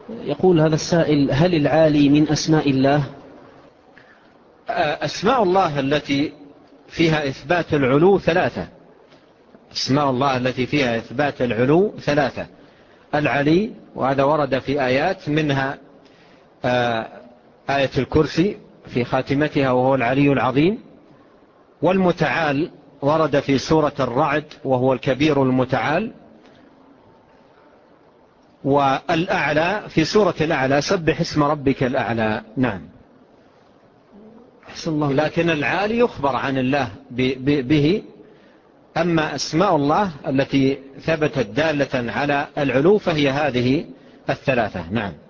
يقول هذا السائل: هل العالي من أسماء الله؟ أسماء الله التي فيها إثبات العلو ثلاثة. أسماء الله التي فيها إثبات العلو ثلاثة: العلي، وهذا ورد في آيات، منها آية الكرسي في خاتمتها وهو العلي العظيم. والمتعال ورد في سورة الرعد وهو الكبير المتعال. والأعلى في سورة الأعلى: سبح اسم ربك الأعلى. نعم. لكن العالي يخبر عن الله به. أما أسماء الله التي ثبتت دالة على العلو فهي هذه الثلاثة. نعم.